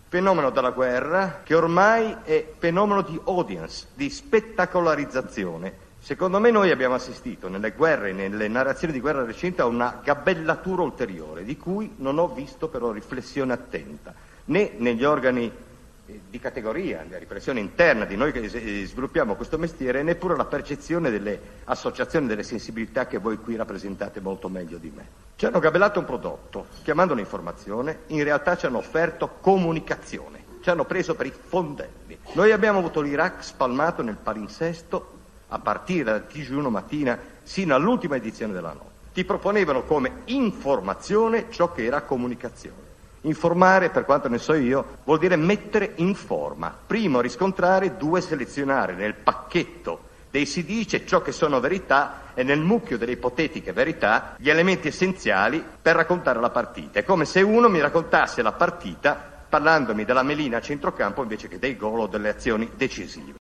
Fenomeno della guerra che ormai è fenomeno di audience, di spettacolarizzazione. Secondo me noi abbiamo assistito nelle guerre, nelle narrazioni di guerra recente, a una gabellatura ulteriore, di cui non ho visto però riflessione attenta, né negli organi di categoria, la riflessione interna di noi che sviluppiamo questo mestiere, neppure la percezione delle associazioni, delle sensibilità che voi qui rappresentate molto meglio di me. Ci hanno gabellato un prodotto, chiamandolo informazione, in realtà ci hanno offerto comunicazione, ci hanno preso per i fondelli. Noi abbiamo avuto l'Iraq spalmato nel palinsesto a partire dal TG1 mattina sino all'ultima edizione della notte. Ti proponevano come informazione ciò che era comunicazione. Informare, per quanto ne so io, vuol dire mettere in forma. Primo riscontrare, due selezionare. Nel pacchetto dei si dice ciò che sono verità e nel mucchio delle ipotetiche verità gli elementi essenziali per raccontare la partita. È come se uno mi raccontasse la partita parlandomi della melina a centrocampo invece che dei gol o delle azioni decisive.